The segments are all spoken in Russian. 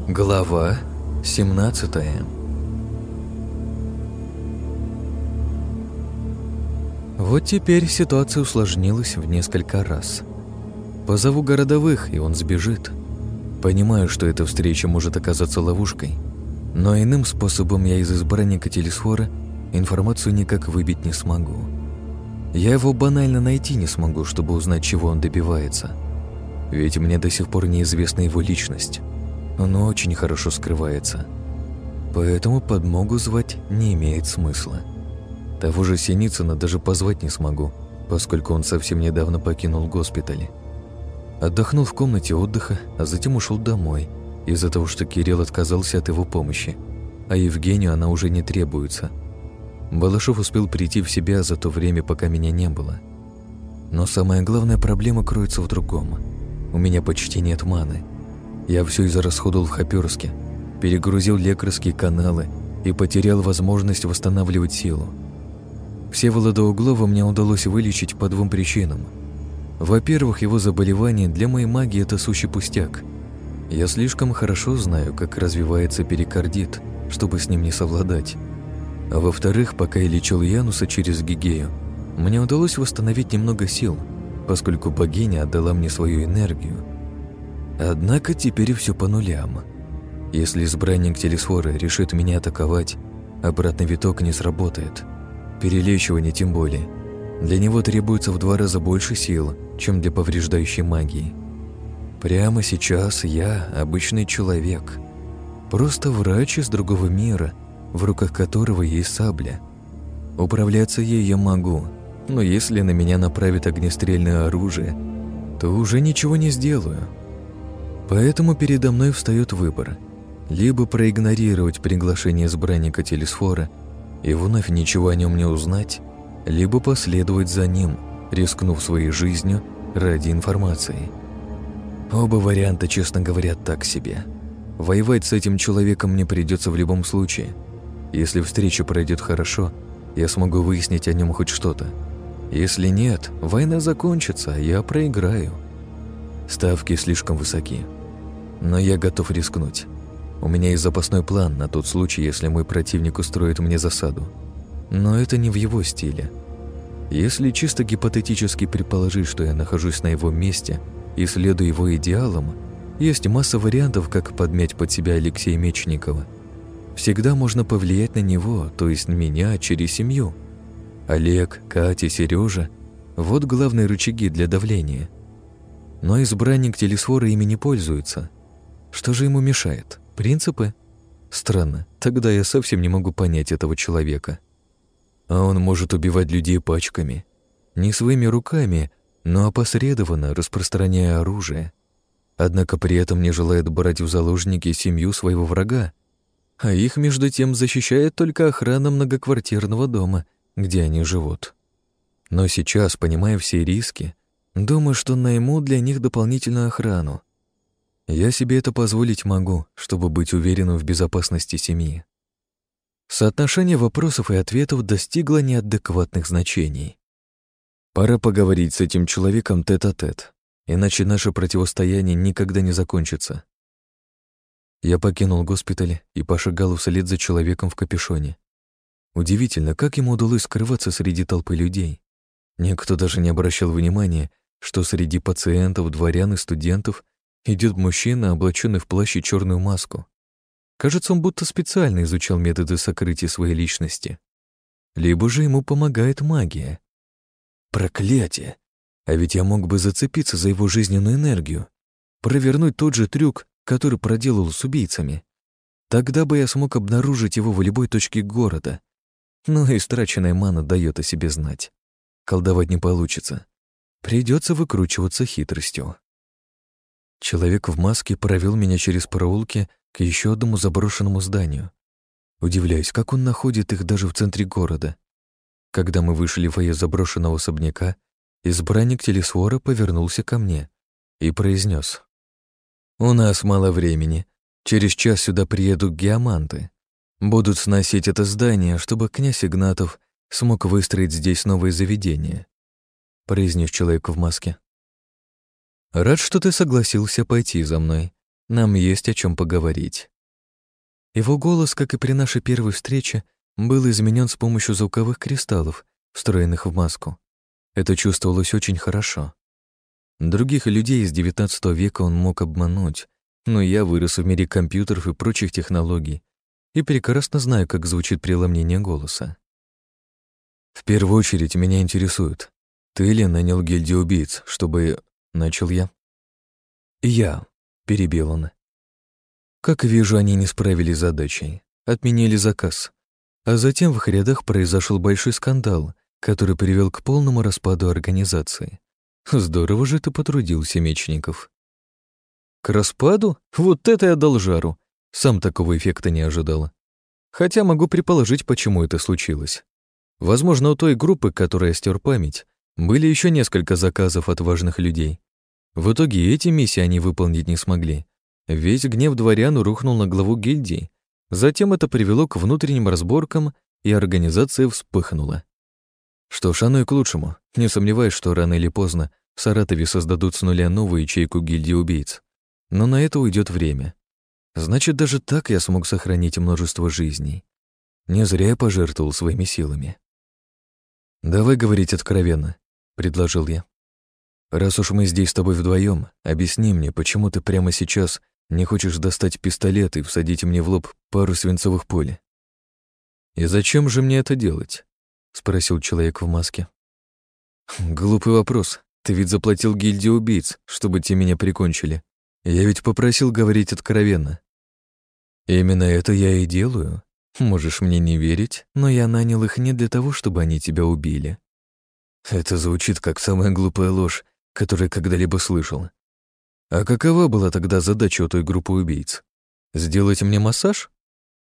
Глава 17. Вот теперь ситуация усложнилась в несколько раз. Позову городовых, и он сбежит. Понимаю, что эта встреча может оказаться ловушкой, но иным способом я из избранника Телесфора информацию никак выбить не смогу. Я его банально найти не смогу, чтобы узнать, чего он добивается. Ведь мне до сих пор неизвестна его личность. Он очень хорошо скрывается. Поэтому подмогу звать не имеет смысла. Того же Синицына даже позвать не смогу, поскольку он совсем недавно покинул госпиталь. Отдохнул в комнате отдыха, а затем ушел домой, из-за того, что Кирилл отказался от его помощи, а Евгению она уже не требуется. Балашов успел прийти в себя за то время, пока меня не было. Но самая главная проблема кроется в другом. У меня почти нет маны. Я все израсходовал в Хоперске, перегрузил лекарские каналы и потерял возможность восстанавливать силу. Всеволода Углова мне удалось вылечить по двум причинам. Во-первых, его заболевание для моей магии – это сущий пустяк. Я слишком хорошо знаю, как развивается перикардит, чтобы с ним не совладать. А во-вторых, пока я лечил Януса через Гигею, мне удалось восстановить немного сил, поскольку богиня отдала мне свою энергию. Однако теперь все по нулям. Если избранник Телесфора решит меня атаковать, обратный виток не сработает. Перелечивание тем более. Для него требуется в 2 раза больше сил, чем для повреждающей магии. Прямо сейчас я обычный человек. Просто врач из другого мира, в руках которого есть сабля. Управляться ей я могу, но если на меня направят огнестрельное оружие, то уже ничего не сделаю. Поэтому передо мной встает выбор: либо проигнорировать приглашение избранника Телесфора и вновь ничего о нем не узнать, либо последовать за ним, рискнув своей жизнью ради информации. Оба варианта, честно говоря, так себе. Воевать с этим человеком мне придется в любом случае. Если встреча пройдет хорошо, я смогу выяснить о нем хоть что-то. Если нет, война закончится, а я проиграю. Ставки слишком высоки. Но я готов рискнуть. У меня есть запасной план на тот случай, если мой противник устроит мне засаду. Но это не в его стиле. Если чисто гипотетически предположить, что я нахожусь на его месте и следую его идеалам, есть масса вариантов, как подмять под себя Алексея Мечникова. Всегда можно повлиять на него, то есть на меня, через семью. Олег, Катя, Сережа – вот главные рычаги для давления. Но избранник Телесфора ими не пользуется. Что же ему мешает? Принципы? Странно, тогда я совсем не могу понять этого человека. А он может убивать людей пачками. Не своими руками, но опосредованно распространяя оружие. Однако при этом не желает брать в заложники семью своего врага. А их, между тем, защищает только охрана многоквартирного дома, где они живут. Но сейчас, понимая все риски, думаю, что найму для них дополнительную охрану. Я себе это позволить могу, чтобы быть уверенным в безопасности семьи. Соотношение вопросов и ответов достигло неадекватных значений. Пора поговорить с этим человеком тет-а-тет, иначе наше противостояние никогда не закончится. Я покинул госпиталь и пошагал вслед за человеком в капюшоне. Удивительно, как ему удалось скрываться среди толпы людей. Никто даже не обращал внимания, что среди пациентов, дворян и студентов идет мужчина, облаченный в плащ и черную маску. Кажется, он будто специально изучал методы сокрытия своей личности. Либо же ему помогает магия. Проклятие! А ведь я мог бы зацепиться за его жизненную энергию, провернуть тот же трюк, который проделал с убийцами. Тогда бы я смог обнаружить его в любой точке города. Но истраченная мана дает о себе знать. Колдовать не получится. Придется выкручиваться хитростью. Человек в маске провел меня через проулки к еще одному заброшенному зданию. Удивляюсь, как он находит их даже в центре города. Когда мы вышли в фойе заброшенного особняка, избранник Телесфора повернулся ко мне и произнес: «У нас мало времени. Через час сюда приедут геоманты. Будут сносить это здание, чтобы князь Игнатов смог выстроить здесь новое заведение», — произнес человек в маске. «Рад, что ты согласился пойти за мной. Нам есть о чем поговорить». Его голос, как и при нашей первой встрече, был изменен с помощью звуковых кристаллов, встроенных в маску. Это чувствовалось очень хорошо. Других людей из XIX века он мог обмануть, но я вырос в мире компьютеров и прочих технологий и прекрасно знаю, как звучит преломление голоса. «В первую очередь меня интересует, ты ли нанял гильдию убийц, чтобы...» — начал я. «Я», — перебил он. «Как вижу, они не справились с задачей, отменили заказ. А затем в их рядах произошел большой скандал, который привел к полному распаду организации. Здорово же ты потрудился, Мечников». «К распаду? Вот это я дал жару. Сам такого эффекта не ожидала. Хотя могу предположить, почему это случилось. Возможно, у той группы, которая стер память, были еще несколько заказов от важных людей. В итоге эти миссии они выполнить не смогли. Весь гнев дворян рухнул на главу гильдии. Затем это привело к внутренним разборкам, и организация вспыхнула. Что ж, оно и к лучшему. Не сомневаюсь, что рано или поздно в Саратове создадут с нуля новую ячейку гильдии убийц. Но на это уйдет время. Значит, даже так я смог сохранить множество жизней. Не зря я пожертвовал своими силами. «Давай говорить откровенно», — предложил я. «Раз уж мы здесь с тобой вдвоем, объясни мне, почему ты прямо сейчас не хочешь достать пистолет и всадить мне в лоб пару свинцовых пуль?» «И зачем же мне это делать?» — спросил человек в маске. «Глупый вопрос. Ты ведь заплатил гильдии убийц, чтобы те меня прикончили. Я ведь попросил говорить откровенно. Именно это я и делаю. Можешь мне не верить, но я нанял их не для того, чтобы они тебя убили». Это звучит как самая глупая ложь, которую я когда-либо слышал. А какова была тогда задача у той группы убийц? Сделать мне массаж?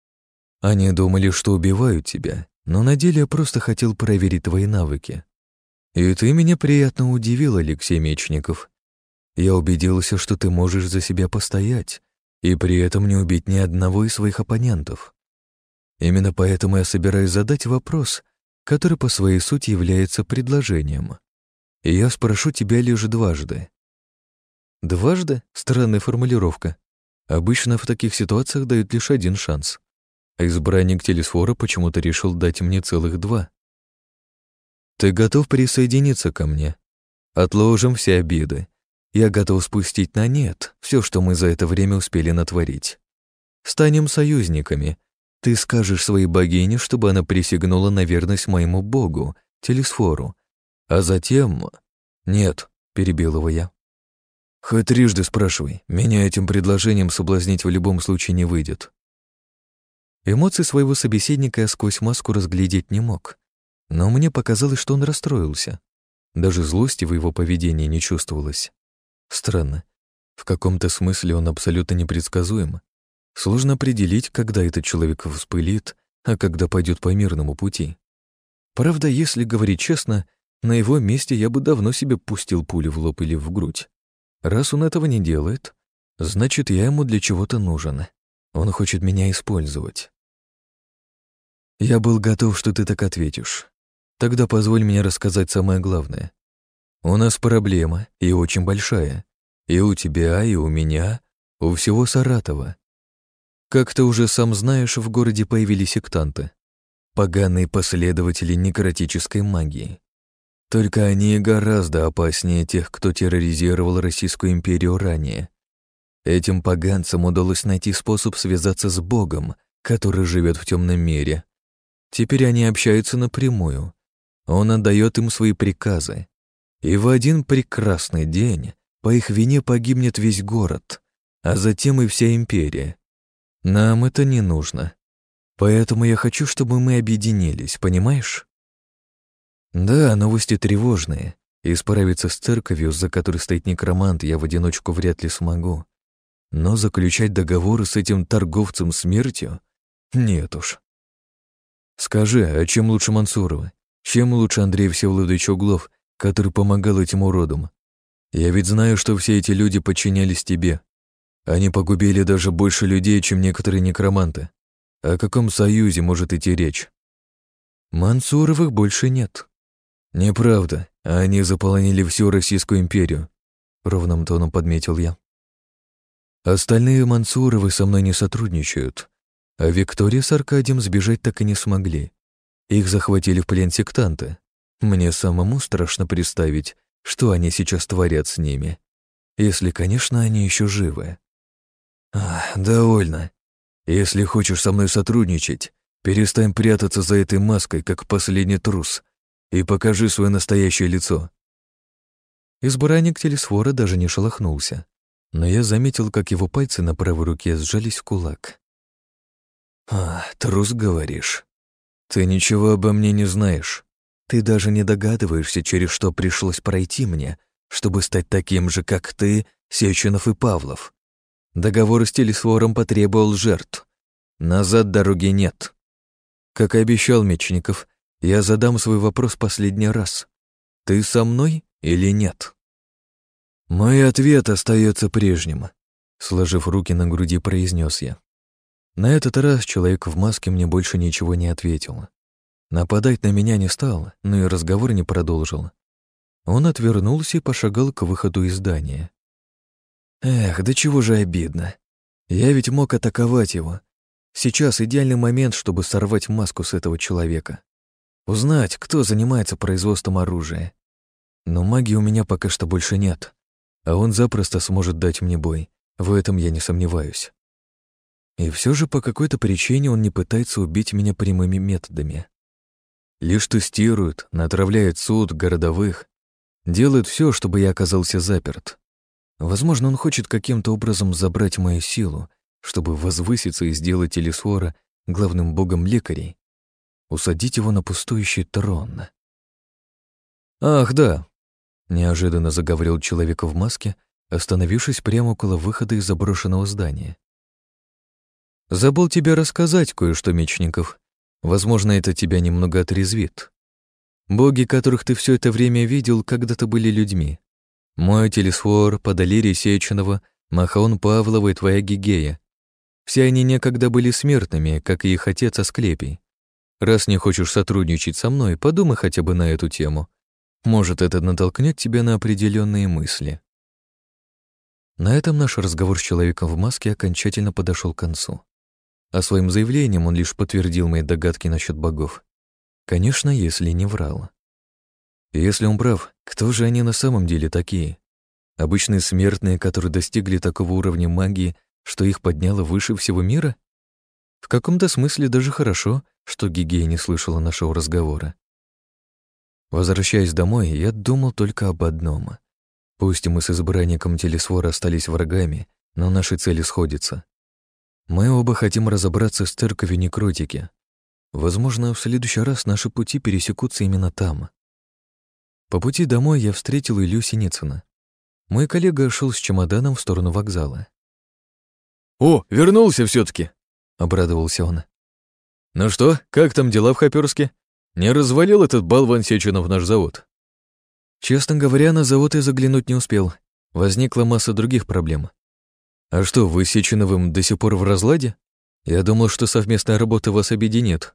Они думали, что убивают тебя, но на деле я просто хотел проверить твои навыки. И ты меня приятно удивил, Алексей Мечников. Я убедился, что ты можешь за себя постоять и при этом не убить ни одного из своих оппонентов. Именно поэтому я собираюсь задать вопрос, который по своей сути является предложением. И я спрошу тебя лишь дважды. Дважды? Странная формулировка. Обычно в таких ситуациях дают лишь один шанс. А избранник Телесфора почему-то решил дать мне целых два. Ты готов присоединиться ко мне? Отложим все обиды. Я готов спустить на нет все, что мы за это время успели натворить. Станем союзниками. Ты скажешь своей богине, чтобы она присягнула на верность моему богу, Телесфору. А затем... Нет, перебил его я. Хоть трижды спрашивай, меня этим предложением соблазнить в любом случае не выйдет. Эмоции своего собеседника я сквозь маску разглядеть не мог, но мне показалось, что он расстроился. Даже злости в его поведении не чувствовалось. Странно. В каком-то смысле он абсолютно непредсказуем. Сложно определить, когда этот человек вспылит, а когда пойдет по мирному пути. Правда, если говорить честно, на его месте я бы давно себе пустил пулю в лоб или в грудь. Раз он этого не делает, значит, я ему для чего-то нужен. Он хочет меня использовать. Я был готов, что ты так ответишь. Тогда позволь мне рассказать самое главное. У нас проблема, и очень большая. И у тебя, и у меня, у всего Саратова. Как ты уже сам знаешь, в городе появились сектанты. Поганые последователи некротической магии. Только они гораздо опаснее тех, кто терроризировал Российскую империю ранее. Этим поганцам удалось найти способ связаться с Богом, который живет в темном мире. Теперь они общаются напрямую. Он отдает им свои приказы. И в один прекрасный день по их вине погибнет весь город, а затем и вся империя. Нам это не нужно. Поэтому я хочу, чтобы мы объединились, понимаешь? Да, новости тревожные, и справиться с церковью, за которой стоит некромант, я в одиночку вряд ли смогу. Но заключать договоры с этим торговцем смертью? Нет уж. Скажи, а чем лучше Мансурова? Чем лучше Андрей Всеволодович Углов, который помогал этим уродам? Я ведь знаю, что все эти люди подчинялись тебе. Они погубили даже больше людей, чем некоторые некроманты. О каком союзе может идти речь? Мансуровых больше нет. Неправда, они заполонили всю Российскую империю, ровным тоном подметил я. Остальные Мансуровы со мной не сотрудничают, а Виктория с Аркадием сбежать так и не смогли. Их захватили в плен сектанты. Мне самому страшно представить, что они сейчас творят с ними. Если, конечно, они еще живы. Довольно. Если хочешь со мной сотрудничать, перестань прятаться за этой маской, как последний трус, и покажи свое настоящее лицо. Избранник Телесфора даже не шелохнулся, но я заметил, как его пальцы на правой руке сжались в кулак. Трус, говоришь? Ты ничего обо мне не знаешь. Ты даже не догадываешься, через что пришлось пройти мне, чтобы стать таким же, как ты, Сеченов и Павлов. Договор с Телесфором потребовал жертв. Назад дороги нет. Как и обещал Мечников, я задам свой вопрос последний раз. Ты со мной или нет? Мой ответ остается прежним, сложив руки на груди, произнес я. На этот раз человек в маске мне больше ничего не ответил. Нападать на меня не стал, но и разговор не продолжил. Он отвернулся и пошагал к выходу из здания. Эх, да чего же обидно. Я ведь мог атаковать его. Сейчас идеальный момент, чтобы сорвать маску с этого человека. Узнать, кто занимается производством оружия. Но магии у меня пока что больше нет, а он запросто сможет дать мне бой. В этом я не сомневаюсь. И все же по какой-то причине он не пытается убить меня прямыми методами. Лишь тестирует, натравляет суд, городовых, делает все, чтобы я оказался заперт. Возможно, он хочет каким-то образом забрать мою силу, чтобы возвыситься и сделать Телесфора главным богом лекарей, усадить его на пустующий трон. «Ах, да», — неожиданно заговорил человек в маске, остановившись прямо около выхода из заброшенного здания. «Забыл тебе рассказать кое-что, Мечников. Возможно, это тебя немного отрезвит. Боги, которых ты все это время видел, когда-то были людьми. Мой Телесфор, Подолирий Сеченова, Махон Павлова и твоя Гигея. Все они некогда были смертными, как и их отец Асклепий. Раз не хочешь сотрудничать со мной, подумай хотя бы на эту тему. Может, это натолкнет тебя на определенные мысли». На этом наш разговор с человеком в маске окончательно подошел к концу. А своим заявлением он лишь подтвердил мои догадки насчет богов. Конечно, если не врал. И если он прав, кто же они на самом деле такие? Обычные смертные, которые достигли такого уровня магии, что их подняло выше всего мира? В каком-то смысле даже хорошо, что Гигея не слышала нашего разговора. Возвращаясь домой, я думал только об одном. Пусть мы с избранником Телесфора остались врагами, но наши цели сходятся. Мы оба хотим разобраться с церковью некротики. Возможно, в следующий раз наши пути пересекутся именно там. По пути домой я встретил Илью Синицына. Мой коллега шел с чемоданом в сторону вокзала. «О, вернулся все-таки!» — обрадовался он. «Ну что, как там дела в Хоперске? Не развалил этот болван Сеченов наш завод?» Честно говоря, на завод я заглянуть не успел. Возникла масса других проблем. А что, вы с Сеченовым до сих пор в разладе? Я думал, что совместная работа вас объединит.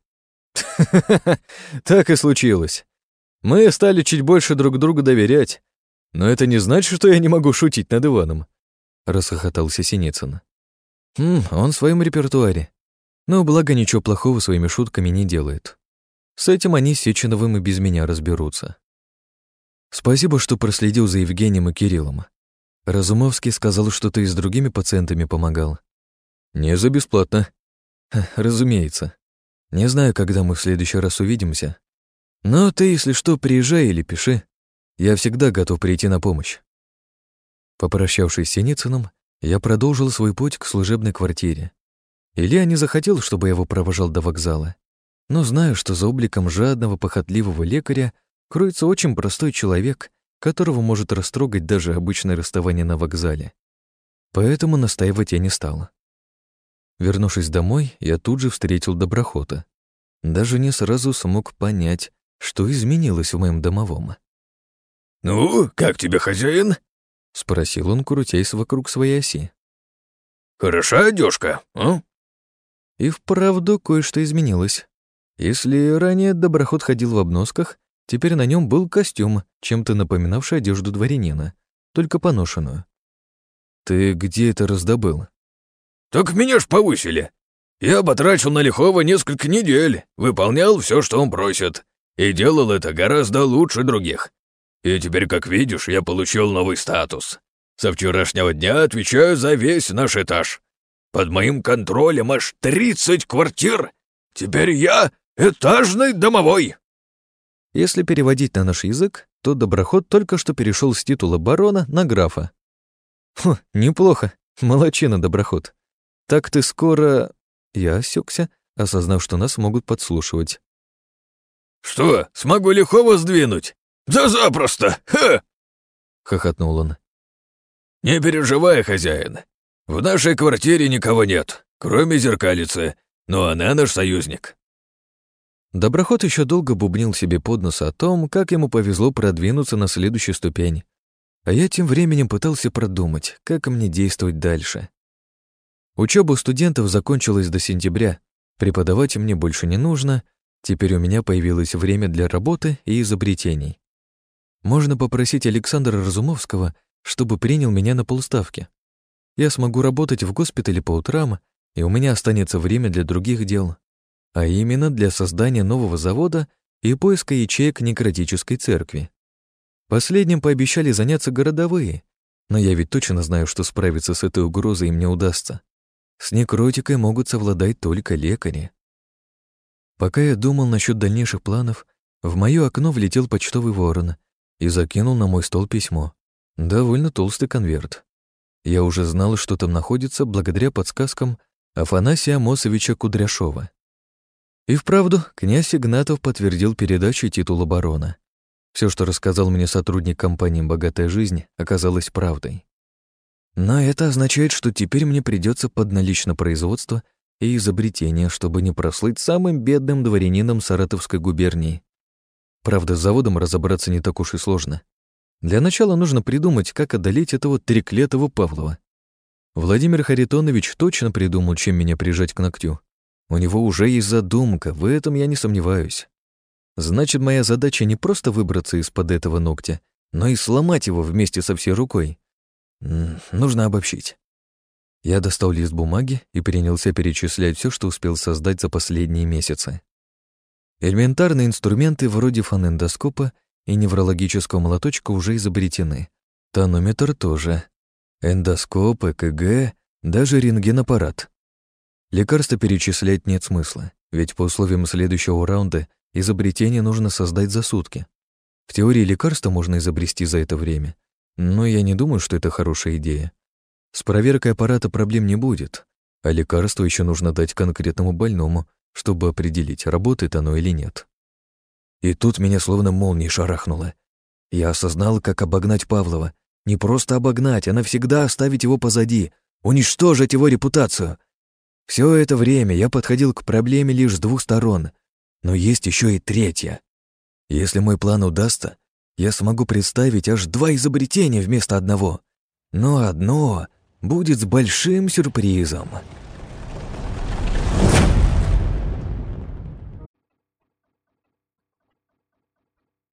Так и случилось. Мы стали чуть больше друг другу доверять. Но это не значит, что я не могу шутить над Иваном, расхохотался Синицын. Он в своем репертуаре. Но благо ничего плохого своими шутками не делает. С этим они с Сеченовым и без меня разберутся. Спасибо, что проследил за Евгением и Кириллом. Разумовский сказал, что ты и с другими пациентами помогал. Не за бесплатно. Разумеется. Не знаю, когда мы в следующий раз увидимся. Но ты, если что, приезжай или пиши. Я всегда готов прийти на помощь. Попрощавшись с Синицыным, я продолжил свой путь к служебной квартире. Илья не захотел, чтобы я его провожал до вокзала. Но знаю, что за обликом жадного, похотливого лекаря кроется очень простой человек, которого может растрогать даже обычное расставание на вокзале. Поэтому настаивать я не стал. Вернувшись домой, я тут же встретил Доброхота. Даже не сразу смог понять, что изменилось в моем домовом. «Ну, как тебе, хозяин?» — спросил он, крутясь вокруг своей оси. «Хороша одежка, а?» И вправду кое-что изменилось. Если ранее Доброхот ходил в обносках, теперь на нем был костюм, чем-то напоминавший одежду дворянина, только поношенную. Ты где это раздобыл? Так меня ж повысили. Я потратил на Лихова несколько недель, выполнял все, что он просит, и делал это гораздо лучше других. И теперь, как видишь, я получил новый статус. Со вчерашнего дня отвечаю за весь наш этаж. Под моим контролем аж 30 квартир. Теперь я этажный домовой. Если переводить на наш язык, то Доброход только что перешел с титула барона на графа. Фу, неплохо. Молодчина, Доброход. Так ты скоро... Я осекся, осознав, что нас могут подслушивать. Что, смогу Лихова сдвинуть? Да запросто! Ха! Хохотнул он. Не переживай, хозяин. В нашей квартире никого нет, кроме зеркалицы, но она наш союзник. Доброход еще долго бубнил себе под нос о том, как ему повезло продвинуться на следующую ступень. А я тем временем пытался продумать, как мне действовать дальше. Учеба у студентов закончилась до сентября. Преподавать мне больше не нужно. Теперь у меня появилось время для работы и изобретений. Можно попросить Александра Разумовского, чтобы принял меня на полставки. Я смогу работать в госпитале по утрам, и у меня останется время для других дел, а именно для создания нового завода и поиска ячеек некротической церкви. Последним пообещали заняться городовые, но я ведь точно знаю, что справиться с этой угрозой им не удастся. С некротикой могут совладать только лекари. Пока я думал насчет дальнейших планов, в моё окно влетел почтовый ворон и закинул на мой стол письмо. Довольно толстый конверт. Я уже знал, что там находится, благодаря подсказкам Афанасия Амосовича Кудряшова. И вправду, князь Игнатов подтвердил передачу титула барона. Все, что рассказал мне сотрудник компании «Богатая жизнь», оказалось правдой. Но это означает, что теперь мне придется подналечь на производство и изобретение, чтобы не прослыть самым бедным дворянином Саратовской губернии. Правда, с заводом разобраться не так уж и сложно. Для начала нужно придумать, как одолеть этого треклятого Павлова. Владимир Харитонович точно придумал, чем меня прижать к ногтю. У него уже есть задумка, в этом я не сомневаюсь. Значит, моя задача не просто выбраться из-под этого ногтя, но и сломать его вместе со всей рукой. Нужно обобщить. Я достал лист бумаги и принялся перечислять все, что успел создать за последние месяцы. Элементарные инструменты вроде фонендоскопа и неврологического молоточка уже изобретены. Тонометр тоже. Эндоскоп, ЭКГ, даже рентгенаппарат. Лекарства перечислять нет смысла, ведь по условиям следующего раунда изобретение нужно создать за сутки. В теории лекарства можно изобрести за это время, но я не думаю, что это хорошая идея. С проверкой аппарата проблем не будет, а лекарство еще нужно дать конкретному больному, чтобы определить, работает оно или нет. И тут меня словно молнией шарахнуло. Я осознал, как обогнать Павлова. Не просто обогнать, а навсегда оставить его позади, уничтожить его репутацию. Все это время я подходил к проблеме лишь с двух сторон, но есть еще и третья. Если мой план удастся, я смогу представить аж 2 изобретения вместо одного. Но одно будет с большим сюрпризом.